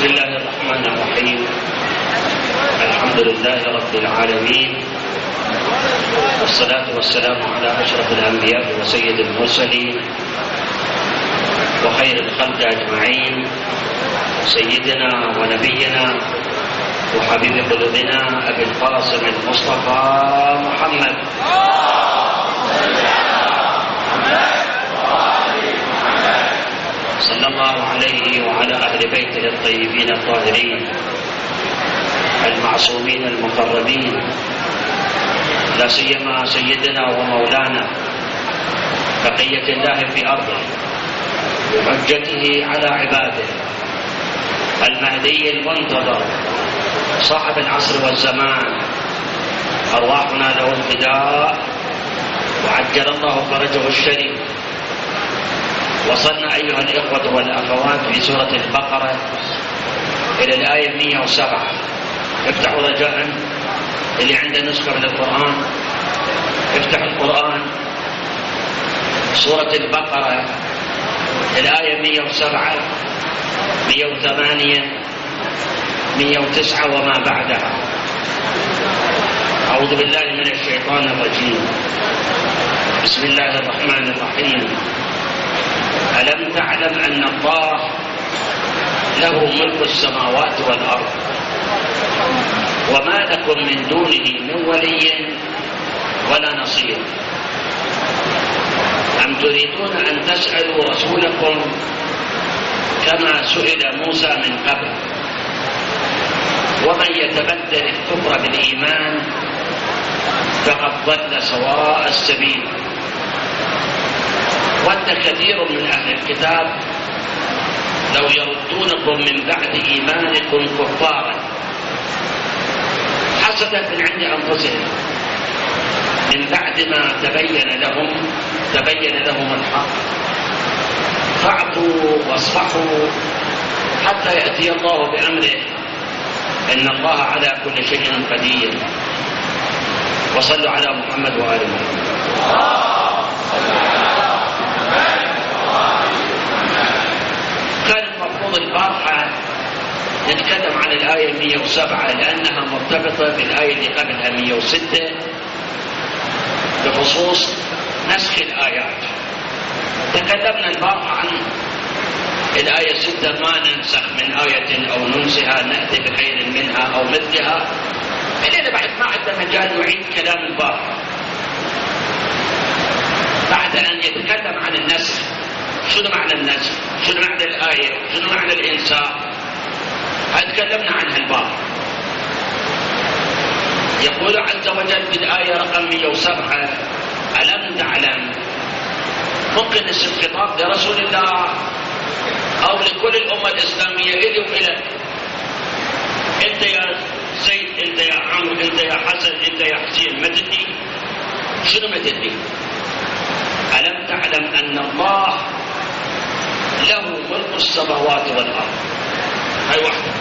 بسم الله الرحمن الرحيم. الحمد لله رب العالمين، والصلاة والسلام على أشرف الأنبياء وسيد المرسلين وخير الخلق أجمعين، سيدنا ونبينا وحبيب قلوبنا أبي القاسم المصطفى محمد صلى الله عليه وعلى أهل بيته الطيبين الطاهرين المعصومين المقربين، لا سيما سيدنا ومولانا بقية الله في أرضه بحجته على عباده، المهدي المنتظر صاحب العصر والزمان، أرواحنا له الفداء وعجل الله فرجه الشريف. وصلنا أيها الإخوة والأخوات في سورة البقرة إلى الآية 107. افتحوا رجاء اللي عنده نسخة من القرآن، افتحوا القرآن، سورة البقرة الآية 107 108 109 وما بعدها. أعوذ بالله من الشيطان الرجيم. بسم الله الرحمن الرحيم. ألم تعلم أن الله له ملك السماوات والأرض وما لكم من دونه من ولي ولا نصير، أم تريدون أن تسألوا رسولكم كما سئل موسى من قبل، ومن يتبدل الكفر بالإيمان فقد ضل سواء السبيل. ود كثير من أهل الكتاب لو يردونكم من بعد إيمانكم كفارا حسدا من عند أنفسهم من بعد ما تبين لهم الحق، فاعفوا واصفحوا حتى يأتي الله بأمره، إن الله على كل شيء قدير. وصلوا على محمد وآل محمد. كان المفروض البارحة نتكلم عن الآية 107 لأنها مرتبطة بالآية اللي قبلها 106 بخصوص نسخ الآيات. تكلمنا البارحة عن الآية 6 ما ننسخ من آية أو ننسها نأتي بخير منها أو مثلها، إلينا بعد ما عندنا مجال نعيد كلام البارحة بعد أن يتكلم عن النسخ. شنو معنى النسخ؟ شنو معنى الآية؟ شنو معنى الإنساء؟ تكلمنا عنها البارحة. يقول عز وجل في الآية رقم 107: ألم تعلم. ممكن اسم خطاب لرسول الله أو لكل الأمة الإسلامية، إلي وإلك. أنت يا زيد، أنت يا عمرو، أنت يا حسن، أنت يا حسين، ما تدري؟ شنو ما تدري؟ ألم تعلم أن الله له ملك السماوات والأرض. هاي واحدة.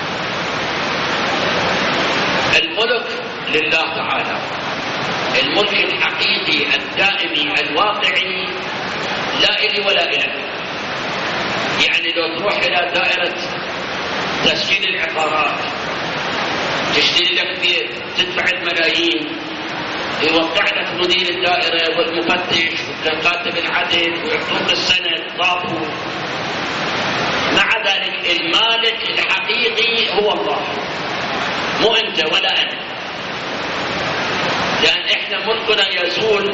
الملك لله تعالى، الملك الحقيقي الدائمي الواقعي لا إلي ولا إلك. يعني لو تروح إلى دائرة تسجيل العقارات تشتري لك بيت تدفع الملايين، يوقع لك مدير الدائرة والمفتش وكاتب العدد ويعطوك السند طافوا. مع ذلك المالك الحقيقي هو الله، مو أنت ولا أنا، لأن إحنا ملكنا يزول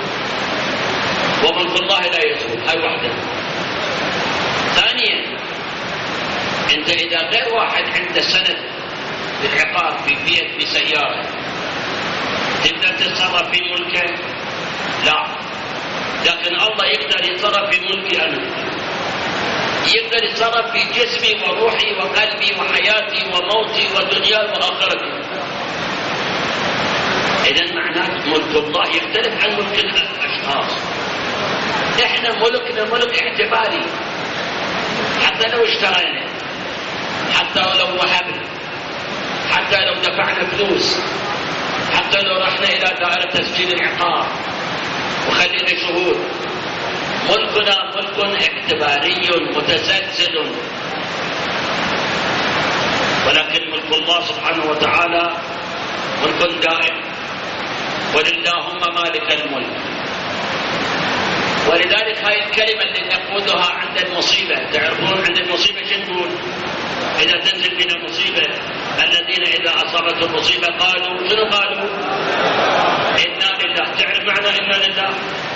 وملك الله لا يزول. هاي واحدة. ثانيا، أنت إذا غير واحد عنده سند بالعقار في بيت بسيارة تقدر تتصرف في ملكه؟ لا. لكن الله يقدر يتصرف في ملكي أنا، يقدر يتصرف في جسمي وروحي وقلبي وحياتي وموتي ودنياي وآخرتي. إذن معناته ملك الله يختلف عن ملك الأشخاص. إحنا ملكنا ملك اعتباري، حتى لو اشترينا، حتى لو وهبنا، حتى لو دفعنا فلوس، حتى لو رحنا إلى دائرة تسجيل العقار وخلينا شهود، ملكنا ملك اعتباري متسلسل الله سبحانه وتعالى ملك دائم، وللهم مالك الملك. ولذلك هاي الكلمة اللي نقولها عند المصيبة، تعرفون عند المصيبة شو نقول؟ إذا تنزل بنا مصيبة، الذين إذا أصابتهم مصيبة قالوا شنو قالوا؟ إنا لله. تعرف معنى إنا لله؟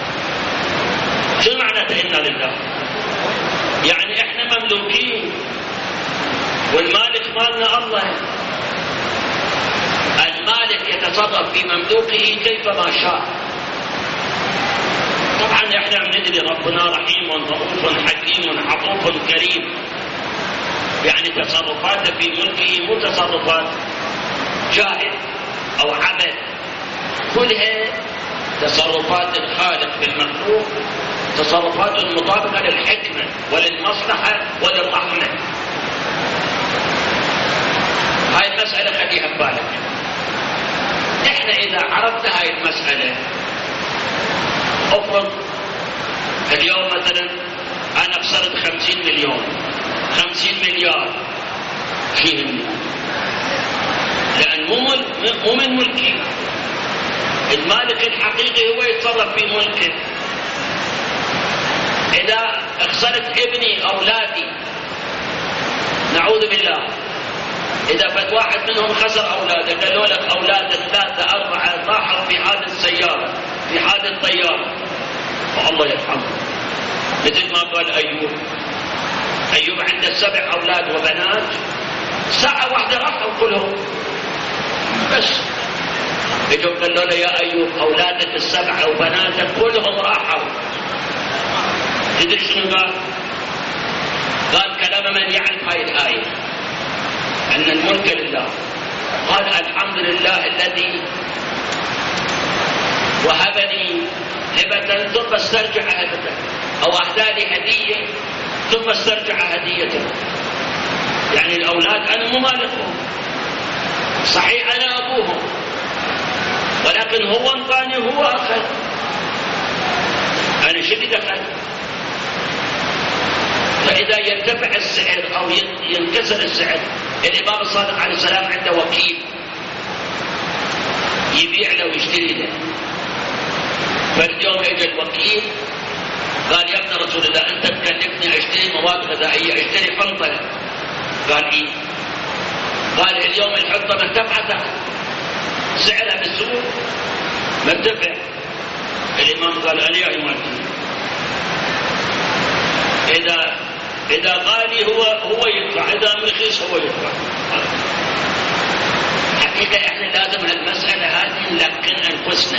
شو معنى إنا لله؟ يعني إحنا مملوكين والمالك مالنا الله. المالك يتصرف في مملوكه كيفما شاء. طبعا احنا ندري ربنا رحيم رؤوف حكيم عطوف كريم، يعني تصرفاته في ملكه مو تصرفات جاهل او عبث، كلها تصرفات الخالق في المخلوق، تصرفات مطابقه للحكمه وللمصلحه وللرحمه. هاي المساله خليها ببالك. احنا اذا عرفت هاي المساله، افرض اليوم مثلا انا خسرت 50 مليون، 50 مليار، شو يهمني؟ لان مو من ملكي. المالك الحقيقي هو يتصرف في ملكه. اذا خسرت ابني اولادي، نعوذ بالله، اذا فد واحد منهم خسر اولاده، قالوا لك اولاده 3 4 طاحوا في حادث سياره، في حادث طياره، فالله يرحمه. مثل ما قال ايوب عنده 7 اولاد وبنات، ساعه واحده راحوا كلهم بس. اجوا قالوا له يا ايوب اولادك 7 وبناتك كلهم راحوا. تدري شنو قال؟ قال كلام من يعرف هاي الايه، ان الملك لله. قال الحمد لله الذي وهبني هبة ثم استرجع هبته، او اهدى لي هديه ثم استرجع هديته. يعني الاولاد انا مو مالكهم، صحيح انا ابوهم، ولكن هو انطاني هو اخذ، انا شو اللي دخل؟ فاذا يرتفع السعر او ينكسر السعر، الامام الصادق عليه السلام عنده وكيل يبيع له ويشتري له. فاليوم اجى الوكيل قال يا ابن رسول الله انت تكلفني اشتري مواد غذائيه، اشتري حنطه. قال ايه؟ قال اليوم الحنطه مرتفعه سعرها بالسوق مرتفع. الامام قال انا يا امامتي اذا غالي هو يدفع، اذا رخيص هو يدفع. حقيقه احنا لازم هالمساله هذه نلقن انفسنا.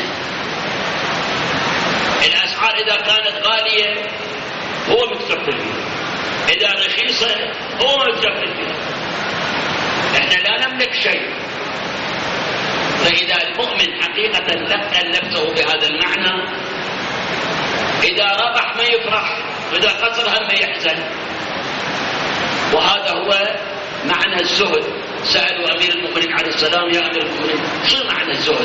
الاسعار اذا كانت غاليه هو متكفل فيها، اذا رخيصه هو متكفل فيها. احنا لا نملك شيء. فاذا المؤمن حقيقه لقن نفسه بهذا المعنى، اذا ربح ما يفرح، واذا خسر هم ما يحزن. وهذا هو معنى الزهد. سالوا امير المؤمنين عليه السلام يا امير المؤمنين شو معنى الزهد؟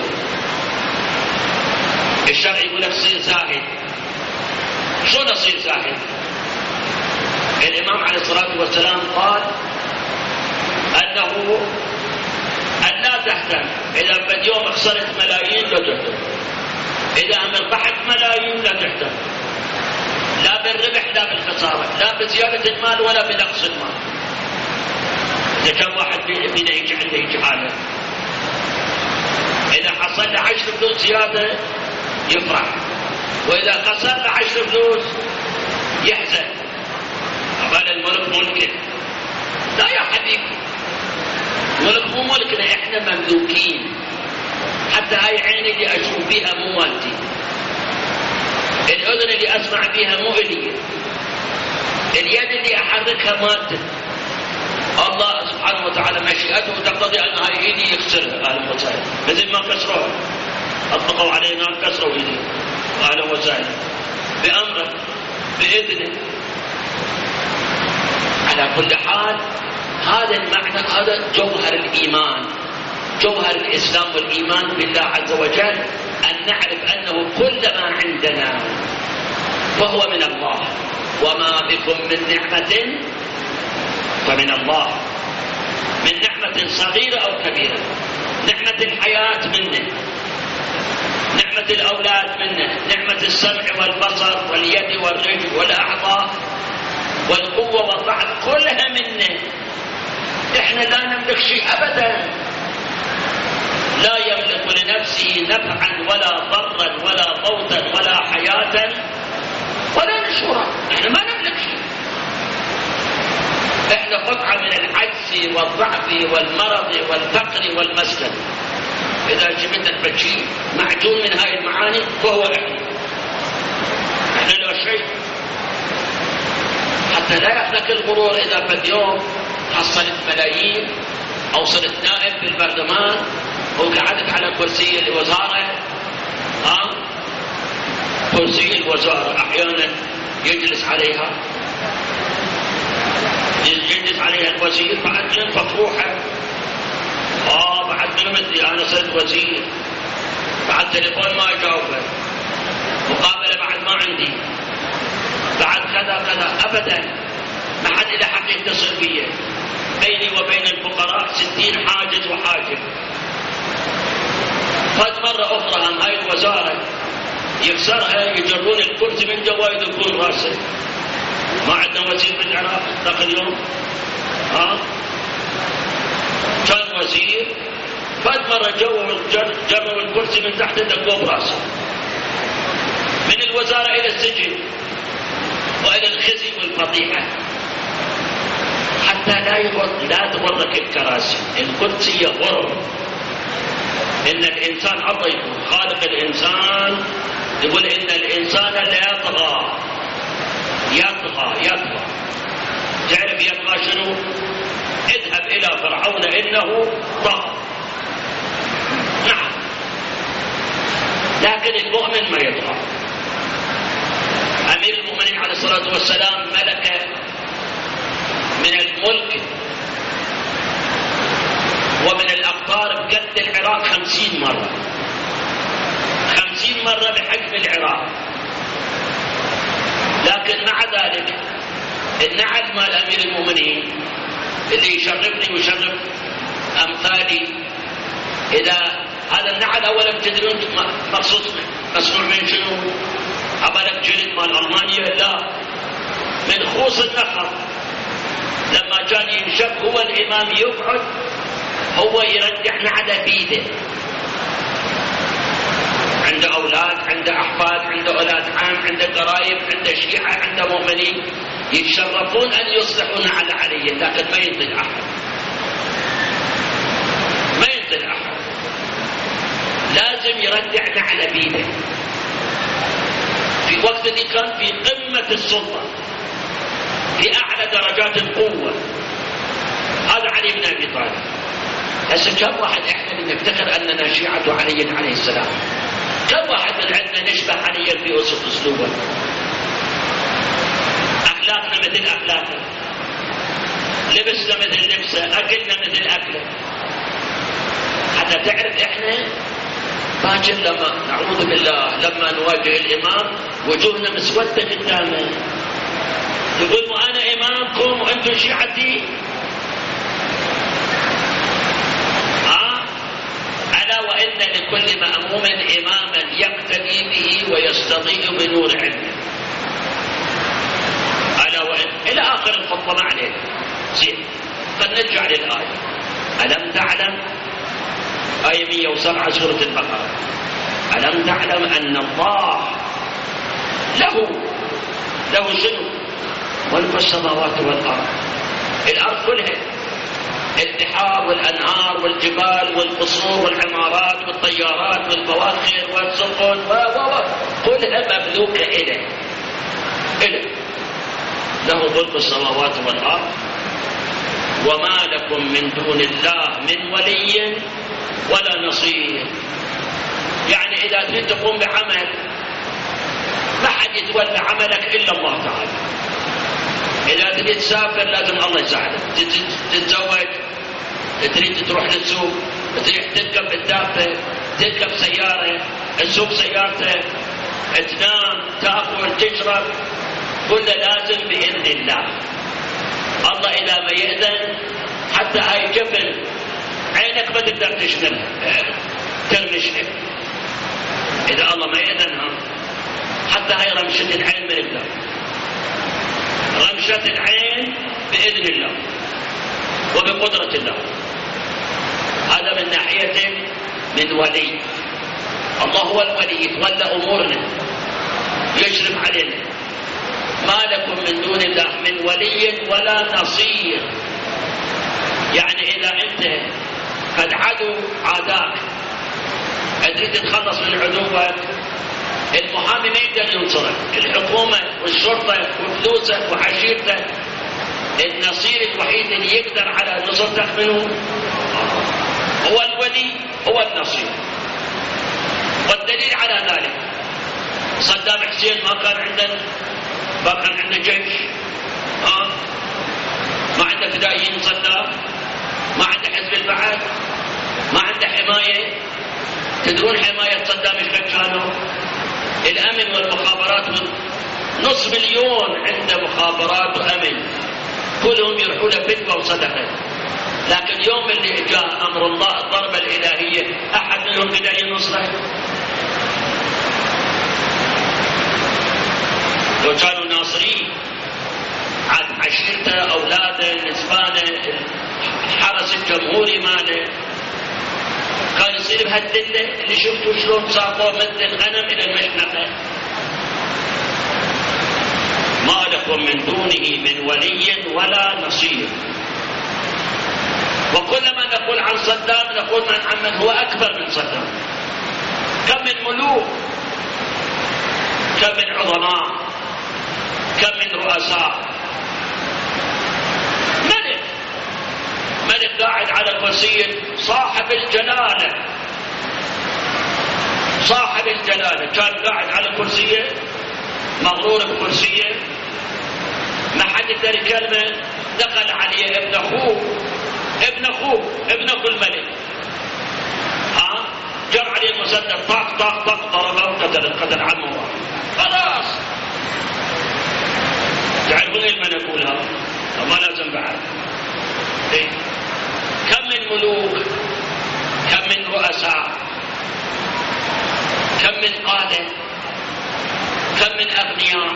الشرع يقول لك صير زاهد. شلون اصير زاهد؟ الامام عليه الصلاه والسلام قال انه ان لا تهتم. اذا في يوم خسرت ملايين لا تهتم، اذا ربحت ملايين لا تهتم، لا بالربح لا بالخساره، لا بزياده المال ولا بنقص المال. اذا كم واحد فينا يجي عنده يجي حاله، اذا حصل له 10 فلوس زياده يفرح، واذا خسر له 10 فلوس يحزن. قال الملك ملكه. لا يا حبيبي، الملك مو ملكنا، احنا مملوكين. حتى هاي عيني اللي اشوف بها مو مالتي، الاذن اللي اسمع بها مو الي، اليد اللي احركها مالتي. الله سبحانه وتعالى مشيئته تقتضي ان هاي ايدي يكسرها. اهلا وسهلا. مثل ما كسروها، اطلقوا علينا كسروا ايدي، اهلا وسهلا، بامره باذنه. على كل حال هذا المعنى، هذا جوهر الايمان، جوهر الاسلام والايمان بالله عز وجل، ان نعرف انه كل ما عندنا فهو من الله، وما بكم من نعمه فمن الله. من نعمه نعمة صغيرة أو كبيرة. نعمة الحياة منه، نعمة الأولاد منه، نعمة السمع والبصر واليد والرجل والأعضاء والقوة والضعف كلها منه. إحنا لا نملك شيء أبدا، لا يملك لنفسه نفعا ولا ضرا ولا موتا ولا حياة ولا نشورا. إحنا ما نملك شيء، إحنا قطعة من العجز والضعف والمرض والفقر والمسكن. إذا جبت البشيء معجون من هاي المعاني فهو إحنا لا شيء. حتى لا يأخذك الغرور إذا في اليوم حصلت ملايين أو صرت نائب بالبرلمان وقعدت على كرسي الوزارة. كرسي الوزارة أحيانا يجلس عليها الوزير، بعد ينفخ روحه. بعد من مدري أنا صرت وزير، بعد تليفون ما أجاوبه، مقابلة بعد ما عندي، بعد كذا أبدا. ما حد له حق يتصل بي. بيني وبين الفقراء 60 حاجز وحاجب. قد مرة أخرى هم هاي الوزارة يكسرها، يجرون الكرسي من جوا يدقون راسه. ما عندنا وزير بالعراق ذاك اليوم، كان وزير، قد مرة جروا الكرسي من تحت دقوا براسه. من الوزارة إلى السجن وإلى الخزي والفضيحة. حتى لا تغرك الكراسي، الكرسي يغر. إن الإنسان الله يقول خالق الإنسان، يقول إن الإنسان لا يطغى. تعرف يطغى شنو؟ اذهب إلى فرعون إنه طغى. نعم، لكن المؤمن ما يطغى. أمير المؤمنين عليه الصلاة والسلام ملك من الملك ومن الأقطار بقد العراق 50 مرة، 50 مرة بحجم العراق. لكن مع ذلك النعل مال أمير المؤمنين اللي يشرفني ويشرف أمثالي، إذا هذا النعل أولا تدرون مخصوص مصنوع من شنو؟ عبالك جلد مال ألمانيا؟ لا، من خوص النخل. لما كان ينشب هو الإمام يقعد، هو يرجع نعله بيده. عنده أولاد، عنده أحفاد، عنده أولاد عام، عنده قرايب، عنده شيعة، عنده مؤمنين يتشرفون أن يصلحوا نعل عليه، لكن ما ينزل أحد، ما ينزل أحد، لازم يرجع نعله بيده. في وقت اللي كان في قمة السلطة، في أعلى درجات القوة، هذا علي بن أبي طالب. هسه كم واحد احنا نفتخر أننا شيعة علي عليه السلام؟ كم واحد من عندنا نشبه علي في وصف أسلوبه؟ أخلاقنا مثل أخلاقه، لبسنا مثل لبسه، أكلنا مثل أكله. حتى تعرف احنا باكر لما نعوذ بالله لما نواجه الإمام وجوهنا مسودة قدامه، يقول وأنا إمامكم وأنتم شيعتي. ألا وإن لكل مأموم إماما يقتدي به ويستضيء بنور علمه. ألا وإن إلى آخر الخطبة ما عليه. زين، فنرجع للآية. ألم تعلم، آية 107 سورة البقرة. ألم تعلم أن الله له شنو؟ ملك السماوات والأرض. الأرض كلها، البحار والأنهار والجبال والقصور والعمارات والطيارات والبواخر والسفن كلها مملوكة إله. له ملك السماوات والأرض وما لكم من دون الله من ولي ولا نصير. يعني إذا تريد تقوم بعمل ما حد يتولى عملك إلا الله تعالى. إذا تريد تسافر لازم الله يساعدك، تتزوج، تريد تروح للسوق، تريد تركب الدابة، تركب سيارة، تسوق سيارتك، تنام، تأكل، تشرب، كله لازم بإذن الله. الله إذا ما يأذن حتى هاي جبل لأنك ما تقدر ترمشها إذا الله ما يأذنها. حتى هاي رمشة العين ما نقدر، رمشة العين بإذن الله وبقدرة الله. هذا من ناحية من ولي. الله هو الولي، يتولى أمورنا، يشرف علينا. ما لكم من دون الله من ولي ولا نصير. يعني إذا أنت قد عدو عاداك تريد تتخلص من عدوك، المحامي ما يقدر ينصرك، الحكومة والشرطة وفلوسك وعشيرتك. النصير الوحيد اللي يقدر على نصرتك منه هو الولي، هو النصير. والدليل على ذلك صدام حسين ما كان عنده جيش، ما عنده فدائيين. صدام ما عنده حزب البعث، ما عنده حماية. تدرون حماية صدام ايش كانوا؟ الأمن والمخابرات، 500,000 عنده مخابرات وأمن، كلهم يروحوا له فتوى وصدقة. لكن يوم اللي جاء أمر الله الضربة الإلهية أحد منهم قدر ينصره؟ لو كانوا ناصرين عاد عشيرته، أولاده، نسبانه، الحرس الجمهوري ماله، كان يصير بهالدلة اللي شفتوا شلون ساقوه مثل الغنم إلى المشنقة. ما لكم من دونه من ولي ولا نصير. وكلما نقول عن صدام نقول عن من هو أكبر من صدام. كم من ملوك، كم من عظماء، كم من رؤساء. ملك قاعد على كرسي، صاحب الجلالة، صاحب الجلالة كان قاعد على كرسيه، مغرور بكرسيه، ما حد يقدر يكلمه. دخل عليه ابن اخوه ابن اخو الملك، جر عليه المسدس، طق طق طق، ضربه وقتل عمه. خلاص تعرفون لمن اقولها؟ ما لازم بعد. إيه؟ كم من ملوك، كم من رؤساء، كم من قادة، كم من أغنياء.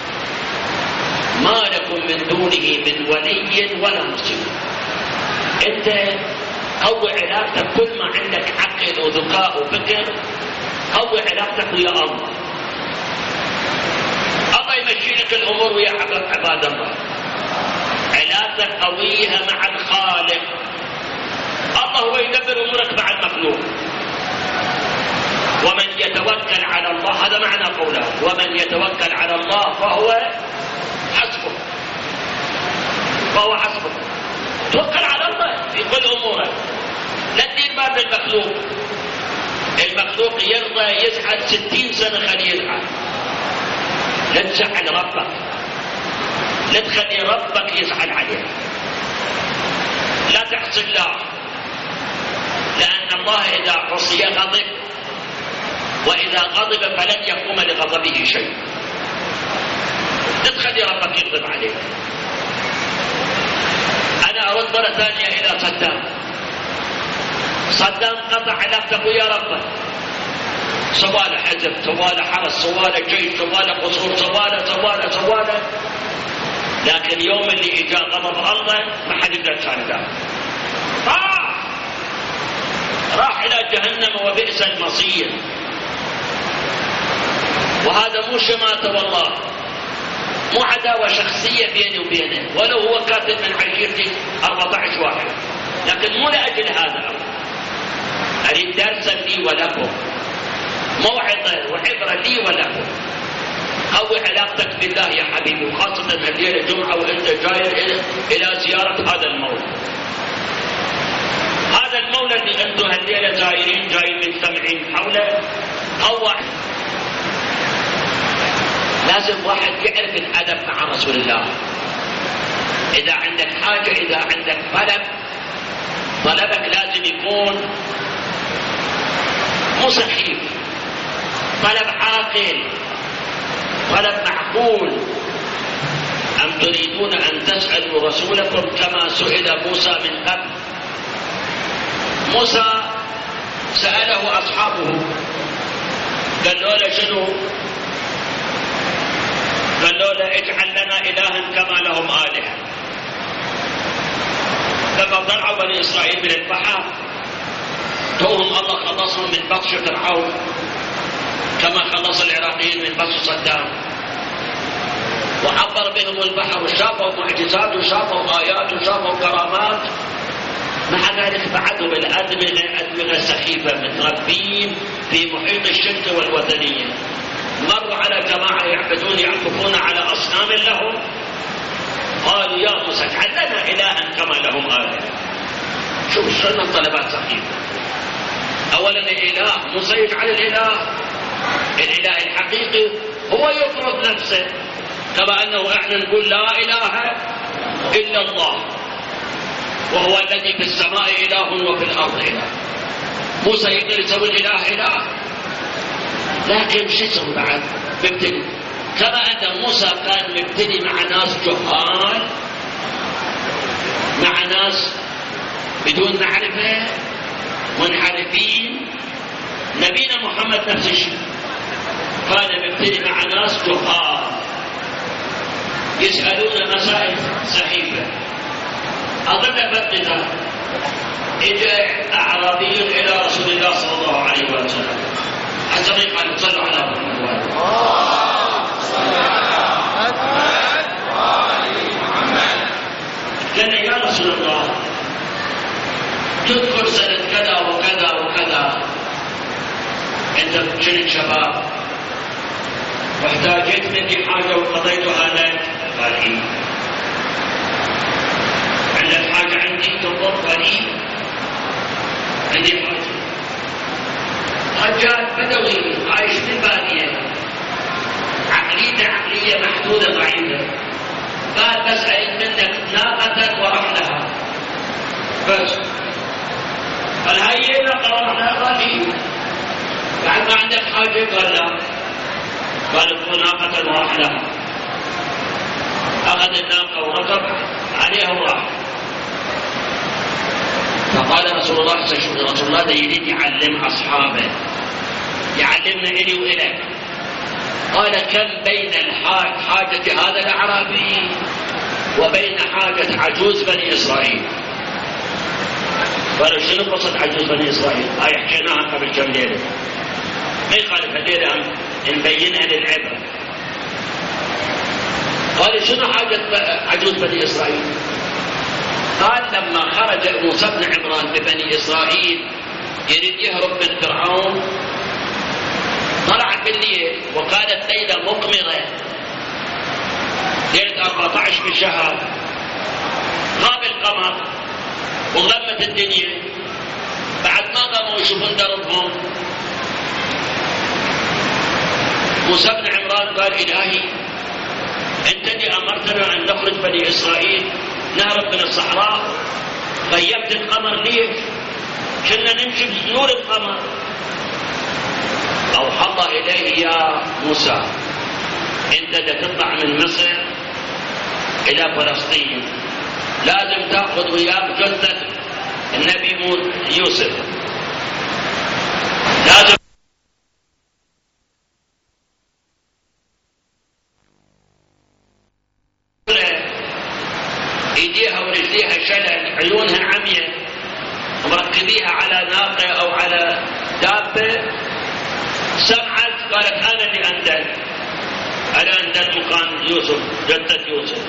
ما لكم من دونه من ولي ولا نصير. أنت قوي علاقتك، كل ما عندك عقل وذكاء وفكر قوي علاقتك ويا الله. الله يمشي لك الأمور ويا عباد الله. علاقتك قوية مع الخالق. الله هو يدبر أمورك مع المخلوق. ومن يتوكل على الله، هذا معنى قوله، ومن يتوكل على الله فهو حسبه. توكل على الله في كل أمورك، لا تدير باب المخلوق. المخلوق يرضى يزعل 60 سنة خليه يزعل. لا تزعل ربك، لا تخلي ربك يزعل عليك. لا تعصي الله، لأن الله إذا عصي غضب، وإذا غضب فلن يقوم لغضبه شيء. لا تخلي ربك يغضب عليك. أنا أرد مرة ثانية إلى صدام قطع علاقته ويا ربه. سواله حزب، سواله حرس، سواله جيش، سواله قصور، سواله. لكن يوم اللي اجى غضب الله ما حد يقدر يساعده. راح الى جهنم وبئس المصير. وهذا مو شماتة والله، مو عداوة شخصية بيني وبينه، ولو هو كاتب من عشيرتي 14 واحد، لكن مو لأجل هذا. أريد درسا لي ولكم، موعظة وعبرة لي ولكم. قوي علاقتك بالله يا حبيبي، وخاصة الليلة جمعة وانت جاي إلى زيارة هذا المولى. هذا المولى اللي انتم هالليلة زايرين، جايين مجتمعين حوله. قوي. لازم واحد يعرف الأدب مع رسول الله. إذا عندك حاجة، إذا عندك طلبك لازم يكون مو سخيف، طلب عاقل، طلب معقول. أم تريدون أن تسألوا رسولكم كما سئل موسى من قبل؟ موسى سأله أصحابه قالوا له شنو؟ قالوا له اجعل لنا إلها كما لهم آلهة. لما طلعوا بني إسرائيل من البحر توهم الله خلصهم من بطش فرعون كما خلص العراقيين من بطش صدام، وعبر بهم البحر وشافوا معجزات وشافوا آيات وشافوا كرامات. مع ذلك بعدهم الأدمغة سخيفة متربين في محيط الشرك والوثنية. مروا على جماعة يعكفون على أصنام لهم، قالوا يا موسى اجعل لنا إلها كما لهم آلهة. شوف شلون الطلبات سخيفة. أولا الإله موسى يجعل الإله الحقيقي هو يفرض نفسه، كما أنه احنا نقول لا إله إلا الله وهو الذي في السماء إله وفي الأرض إله. موسى يقدر يسوي الإله لكن شو يسوي بعد؟ مبتدئ. كما أن موسى كان مبتدئ مع ناس جهال، مع ناس بدون معرفة منحرفين. نبينا محمد نفس الشيء كان مبتدئ مع ناس جهال يسألون مسائل سخيفة. أظن مثلا إجا أعرابي إلى رسول الله صلى الله عليه وسلم حتى قال صلوا على محمد قال يا رسول الله تذكر سنة كذا وكذا وكذا أنت كنت شباب واحتاجت مني حاجة وقضيتها لك. قال إيه؟ عندك حاجة عندي تنظر؟ قال إيه؟ عندي حاجة. رجال بدوي عايش في البادية، عقليته عقلية محدودة ضعيفة. قال بس أريد منك ناقتك ورحلها بس. قال هاي ناقة ورحلها؟ قال إيه؟ بعد ما عندك حاجة؟ قال لا. قال ادخل ناقة ورحلها. أخذ الناقة وركب عليها وراح. فقال رسول الله ده يريد يعلم أصحابه، يعلمنا إلي وإلك. قال كم بين حاجة هذا الأعرابي وبين حاجة عجوز بني إسرائيل. قالوا شنو قصة عجوز بني إسرائيل؟ هاي حكيناها قبل كم ليلة، ما يخالف الليلة نبينها للعبرة. قال شنو حاجة عجوز بني إسرائيل؟ قال لما خرج موسى بن عمران ببني إسرائيل يريد يهرب من فرعون، طلع بالليل وكانت ليلة مقمرة، ليلة 14 من شهر، غاب القمر وظلمت الدنيا. بعد ما قاموا يشوفون دربهم موسى بن عمران قال إلهي أنت اللي أمرتنا أن نخرج بني إسرائيل نهرب من الصحراء، غيبت القمر ليش؟ كنا نمشي بنور القمر. أوحى الله إليه يا موسى أنت تطلع من مصر إلى فلسطين لازم تأخذ وياك جثة النبي يوسف، لازم ايديها ورجليها شلل، عيونها عمية، مركبيها على ناقة او على دابة. سمعت قالت انا اللي انزل مكان يوسف، جدة يوسف.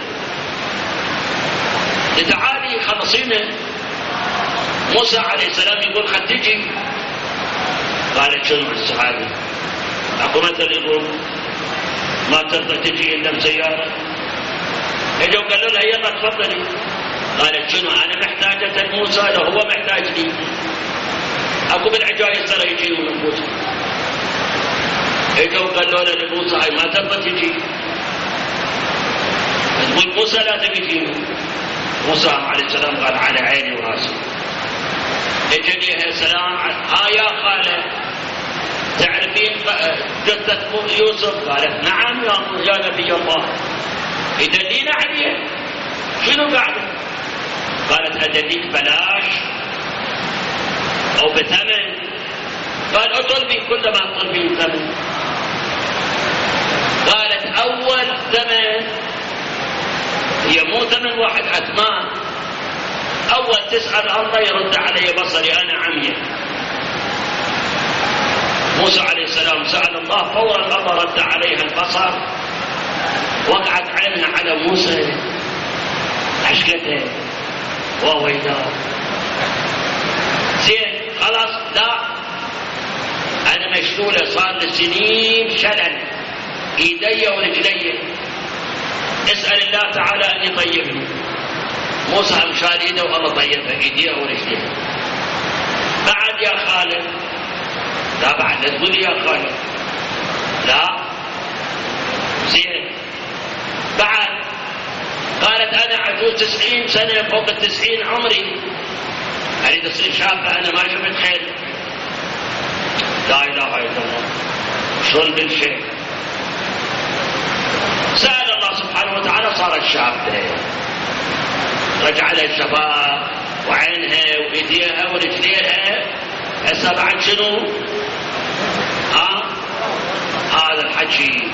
تعالي خلصينا. موسى عليه السلام يقول خد تجي. قالت شنو الصحابي؟ اكو مثل يقول ما تقدر تجي الا بسيارة. اجوا قالوا لها يلا تفضلي. قالت شنو انا محتاجة موسى لو هو محتاج لي؟ اكو بالعجايز ترى يجيهم لموسى. اجوا قالوا لها لموسى هاي ما تقدر تجي. تقول موسى لا تبي تجي. موسى عليه السلام قال على عيني وراسي. اجت لها سلام ها يا خاله تعرفين جثة يوسف؟ قالت نعم يا نبي الله. يدلينا عليه. شنو بعده؟ قالت أدليك بلاش. أو بثمن. قال اطلبي كل ما تطلبين ثمن. قالت أول ثمن هي مو ثمن واحد عثمان، أول تسأل الله يرد علي بصري أنا عمية. موسى عليه السلام سأل الله فورا الله رد عليها البصر، وقعت عينها على موسى عشقته وويلاه. زين خلاص لا أنا مشلولة صار لي سنين شلل إيدي ورجلي، اسأل الله تعالى أن يطيبني. موسى مشال إيده والله طيبها إيديها ورجليها. بعد يا خالد لا بعد لا تقول يا خالد لا زين. بعد قالت أنا عجوز 90 سنة فوق 90 عمري أريد أصير شابة أنا ما شفت خير. لا إله إلا الله شلون بالشيء. سأل الله سبحانه وتعالى صارت شابة رجع لها الشباب وعينها وإيديها ورجليها. هسه بعد شنو؟ هذا الحكي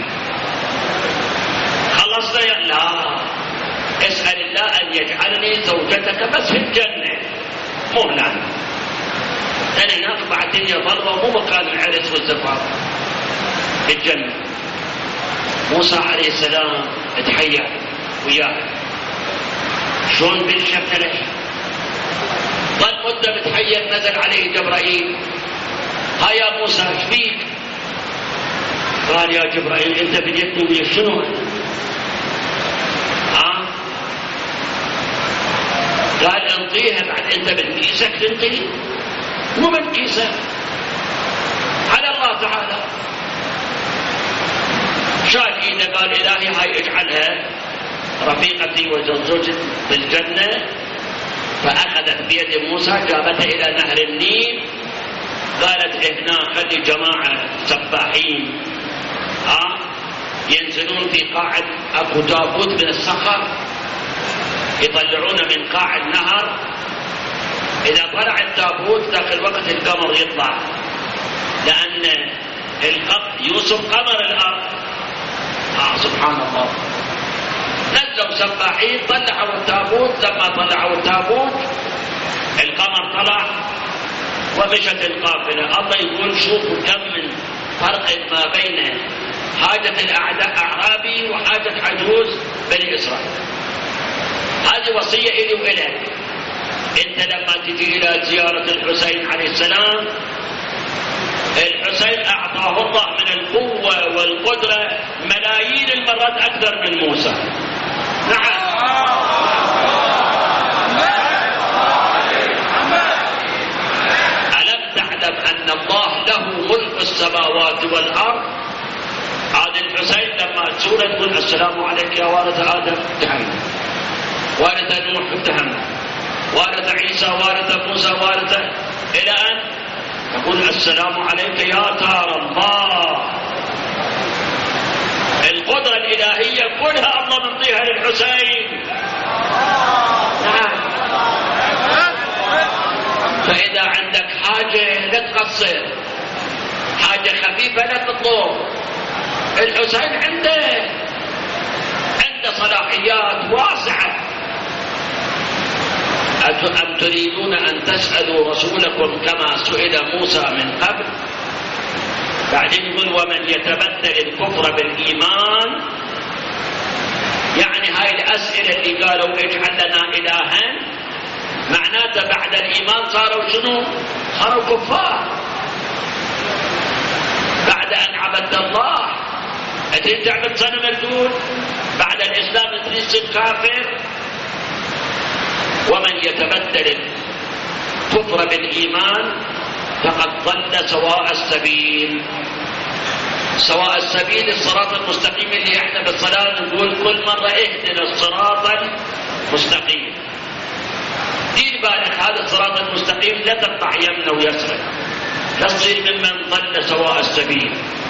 خلصنا. لا اسأل الله أن يجعلني زوجتك بس في الجنة مو هناك. أنا هناك بعد الدنيا ضربة مو مكان العرس والزفاف في الجنة. موسى عليه السلام اتحيا وياه شلون بالشفت له. ظل مدة متحير نزل عليه جبرائيل. ها يا موسى ايش بيك؟ قال يا جبرائيل انت بديتني ويا شنو؟ قال انطيها بعد انت من كيسك تنطي مو من كيسك على الله تعالى. شال ايده قال الهي هاي اجعلها رفيقتي وزوجتي بالجنة. فأخذت بيد موسى جابتها إلى نهر النيل. قالت هنا خلي جماعة سباحين ينزلون في قاع أكو تابوت من الصخر يطلعون من قاع النهر. إذا طلع التابوت ذاك الوقت القمر يطلع لأن يوسف قمر الأرض. سبحان الله. نزلوا سباحين طلعوا التابوت. لما طلعوا التابوت القمر طلع ومشت القافلة. الله يقول شوفوا كم من فرق ما بين حاجة الأعداء أعرابي وحاجة عجوز بني إسرائيل. هذه وصية إلي وإلك. أنت لما تجي إلى زيارة الحسين عليه السلام الحسين أعطاه الله من القوة والقدرة ملايين المرات أكثر من موسى. نعم. ألم تعلم أن الله له ملك السماوات والأرض؟ هذا الحسين لما سورة تقول السلام عليك يا وارث آدم اتهم، وارث نوح اتهم، وارث عيسى، وارث موسى، وارث إلى أن تقول السلام عليك يا تار الله. القدرة الإلهية كلها الله منطيها للحسين. نعم. فإذا عندك حاجة لا تقصر، حاجة خفيفة لا تطلب. الحسين عنده صلاحيات واسعة. أم تريدون أن تسألوا رسولكم كما سئل موسى من قبل؟ بعدين يقول ومن يتبدل الكفر بالإيمان. يعني هاي الأسئلة اللي قالوا اجعل لنا إلها معناته بعد الإيمان صاروا شنو؟ صاروا كفار. بعد أن عبدت الله تريد تعبد صنم الدود، بعد الإسلام تريد تصير كافر. ومن يتبدل الكفر بالإيمان فقد ضل سواء السبيل. سواء السبيل الصراط المستقيم اللي احنا بالصلاة نقول كل مرة اهدنا الصراط المستقيم. دير بالك هذا الصراط المستقيم لا تقطع يمنه ويسره، لا تصير ممن ضل سواء السبيل.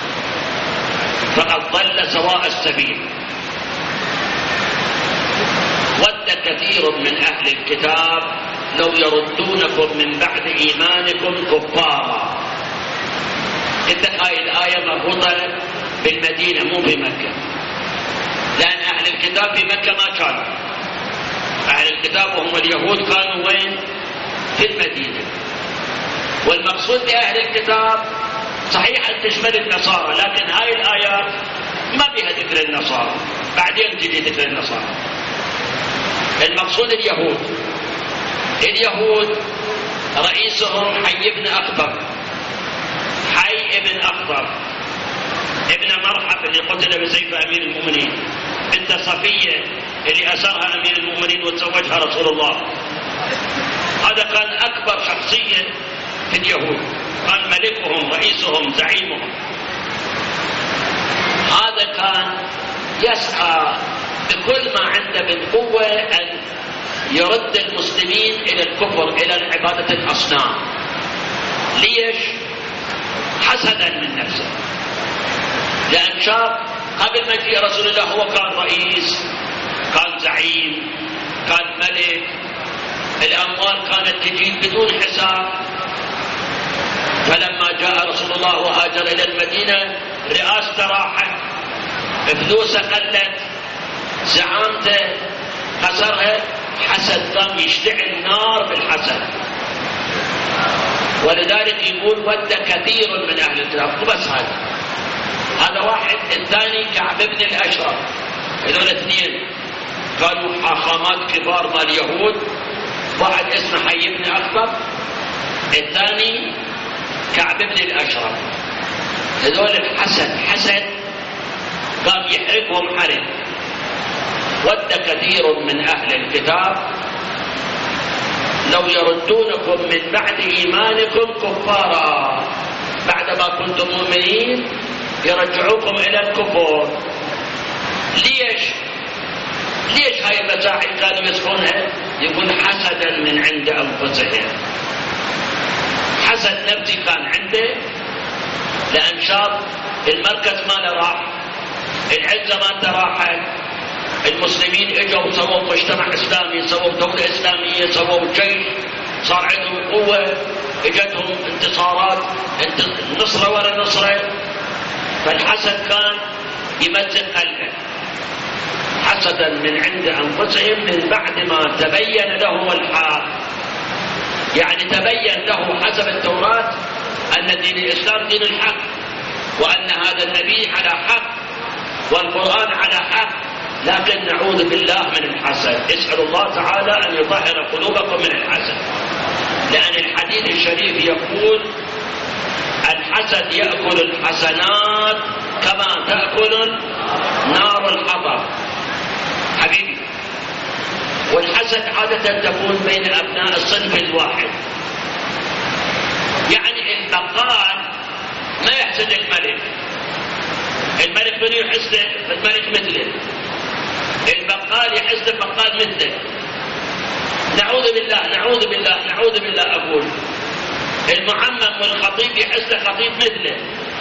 فقد ضل سواء السبيل. ود كثير من أهل الكتاب لو يردونكم من بعد إيمانكم كفارا. إذن هاي الآية مربوطة بالمدينة مو بمكة، لأن أهل الكتاب في مكة ما كانوا. أهل الكتاب وهم اليهود كانوا وين؟ في المدينة. والمقصود بأهل الكتاب صحيح أن تشمل النصارى، لكن هاي الآيات ما بها ذكر النصارى، بعدين تجي ذكر النصارى. المقصود اليهود. اليهود رئيسهم حي بن أخطب، حي بن أخطب ابن مرحب اللي قتل بسيف أمير المؤمنين، بنت صفية اللي أسرها أمير المؤمنين وتزوجها رسول الله. هذا كان أكبر شخصية في اليهود، كان ملكهم رئيسهم زعيمهم. هذا كان يسعى بكل ما عنده من قوة أن يرد المسلمين إلى الكفر، إلى عبادة الأصنام. ليش؟ حسدا من نفسه، لأن شاف قبل ما يجي رسول الله هو كان رئيس، كان زعيم، كان ملك، الأموال كانت تجي بدون حساب. فلما جاء رسول الله وهاجر إلى المدينة رئاسته راحت، فلوسه قلت، زعامته خسرها، حسد قام يشتعل نار بالحسد. ولذلك يقول ود كثير من أهل الكتاب. وبس هذا واحد. الثاني كعب بن الأشرف. هذول اثنين كانوا حاخامات كبار مال اليهود، واحد اسمه حي بن أخطب، الثاني كعب بن الأشرف. هذول حسد قام يحرقهم حرق. ود كثير من أهل الكتاب لو يردونكم من بعد إيمانكم كفارا، بعدما كنتم مؤمنين يرجعوكم إلى الكفر. ليش هاي المساعي كانوا يسخونها؟ يقول حسدا من عند أنفسهم. حسد نفسي كان عنده، لأن شاف المركز ما راح، العزة ما راحت، المسلمين اجوا سووا مجتمع اسلامي، سووا دولة اسلامية، سووا جيش، صار عندهم قوة، اجتهم انتصارات، نصرة ورا نصرة. فالحسد كان يمزق قلبه. حسدا من عند انفسهم من بعد ما تبين لهم الحق. يعني تبين له حسب التوراة ان دين الاسلام دين الحق، وان هذا النبي على حق والقرآن على حق. لكن نعوذ بالله من الحسد. اسأل الله تعالى أن يطهر قلوبكم من الحسد، لأن الحديث الشريف يقول الحسد يأكل الحسنات كما تأكل نار الحطب. حبيبي، والحسد عادة تكون بين أبناء الصنف الواحد. يعني البقال ما يحسد الملك، الملك من يحسد الملك مثله، البقال يحسد البقال مثله. نعوذ بالله نعوذ بالله نعوذ بالله. أقول المعمم والخطيب يحسد خطيب مثله،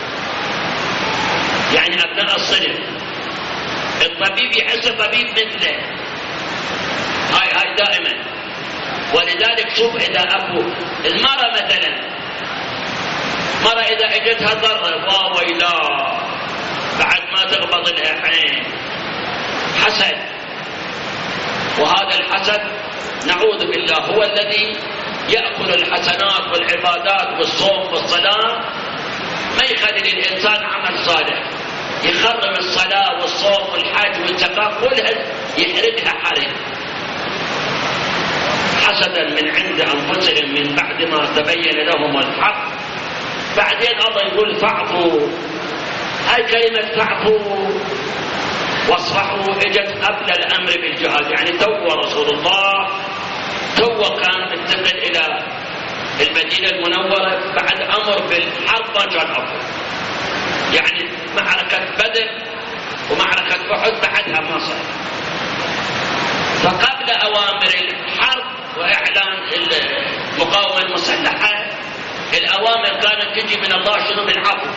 يعني أبناء الصنف. الطبيب يحسد طبيب مثله. هاي دائما. ولذلك شوف إذا أبو المرأة مثلا، مرة إذا اجتها ضرر واويلا بعد ما تغبط لها عين، حسد. وهذا الحسد نعوذ بالله هو الذي يأكل الحسنات والعبادات والصوم والصلاة، ما يخلي للإنسان عمل صالح، يخرب الصلاة والصوم والحج والزكاة كلها يحرقها حرق. حسدا من عند أنفسهم من بعد ما تبين لهم الحق. بعدين الله يقول فاعفوا. هاي كلمة فاعفوا واصفحوا اجت قبل الامر بالجهاد. يعني تو رسول الله كان انتقل الى المدينة المنورة بعد امر بالحرب ما كان افضل. يعني معركة بدر ومعركة احد بعدها ما صار. فقبل اوامر الحرب واعلان المقاومة المسلحة، الاوامر كانت تجي من الله شنو؟ بالعفو.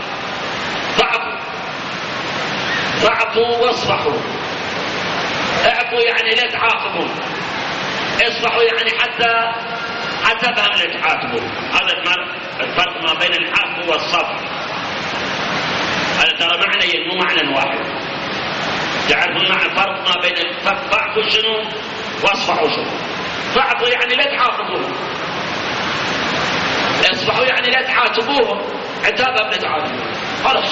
فاعفوا واصفحوا. اعفوا يعني لا تعاقبوا، اصفحوا يعني حتى عاتبها اللي تعاتبه. هذا الفرق ما بين العفو والصفح. هذا ترى معنى مو معنى واحد. تعرفون مع الفرق ما بين فاعفوا شنو واصفحوا شنو؟ فاعفوا يعني لا تعاقبوهم، اصفحوا يعني لا تعاتبوهم، عتابا لا تعاتبوهم، خلاص.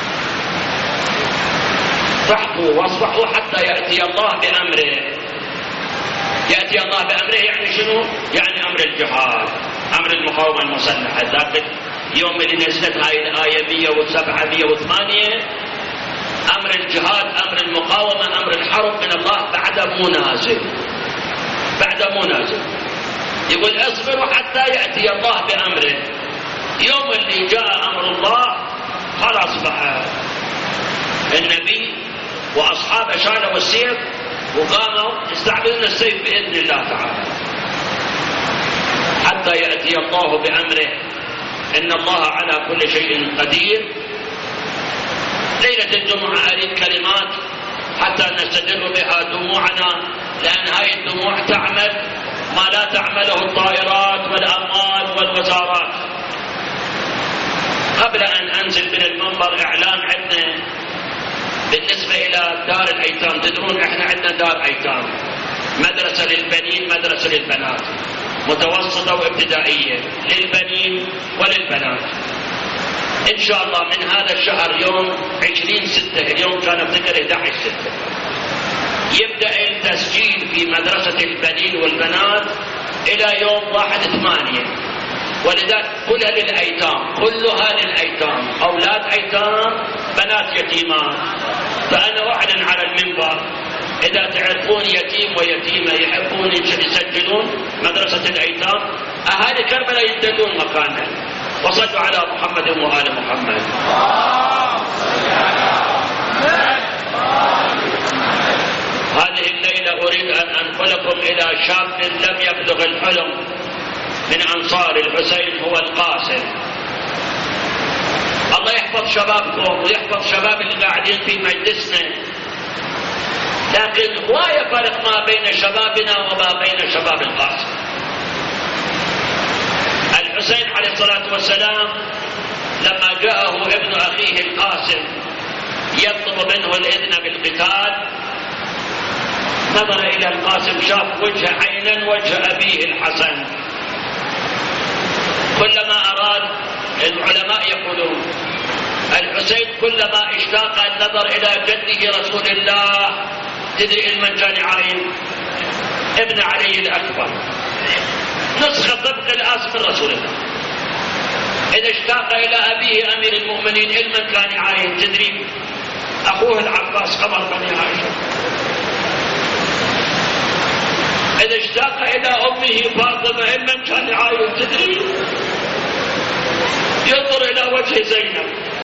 فاعفوا واصفحوا حتى يأتي الله بأمره. يأتي الله بأمره يعني شنو؟ يعني أمر الجهاد، أمر المقاومة المسلحة. ذاك يوم اللي نزلت هاي الآية 107 108 أمر الجهاد، أمر المقاومة، أمر الحرب من الله بعد مو نازل، بعد مو نازل. يقول اصبروا حتى يأتي الله بأمره. يوم اللي جاء أمر الله خلاص بقى النبي وأصحابه شالوا السيف وقاموا يستعملون السيف بإذن الله تعالى حتى يأتي الله بأمره. إن الله على كل شيء قدير. ليلة الجمعة أريد كلمات حتى نستدر بها دموعنا، لأن هاي الدموع تعمل ما لا تعمله الطائرات والأموال والوزارات. قبل أن أنزل من المنبر إعلان عندنا بالنسبة إلى دار الأيتام. تدرون إحنا عندنا دار أيتام، مدرسة للبنين مدرسة للبنات، متوسطة وابتدائية للبنين وللبنات. إن شاء الله من هذا الشهر يوم 20/6، اليوم كان افتكر 11/6، يبدأ التسجيل في مدرسة البنين والبنات إلى يوم 1/8. ولذلك كلها للأيتام، كلها للأيتام، أولاد أيتام بنات يتيمات. فأنا أعلن على المنبر إذا تعرفون يتيم ويتيمة يحبون يسجلون مدرسة الأيتام، أهالي كربلاء يدلون مكانها. وصلوا على محمد وآل محمد. هذه الليلة أريد أن أنقلكم إلى شاب لم يبلغ الحلم من أنصار الحسين، هو القاسم. الله يحفظ شبابكم ويحفظ شباب اللي قاعدين في مجلسنا، لكن هواية فرق ما بين شبابنا وما بين شباب القاسم. الحسين عليه الصلاة والسلام لما جاءه ابن أخيه القاسم يطلب منه الإذن بالقتال، نظر إلى القاسم شاف وجه عينا وجه أبيه الحسن. كلما أراد، العلماء يقولون الحسين كلما اشتاق النظر إلى جده رسول الله. تدري من كان عين؟ ابن علي الأكبر، نسخة طبق الآس من رسول الله. إذا اشتاق إلى أبيه أمير المؤمنين من كان عين؟ تدري؟ أخوه العباس قمر بني عائشة. إذا اشتاق إلى أمه فاطمة من كان عين؟ تدري؟ ينظر إلى وجه زينب.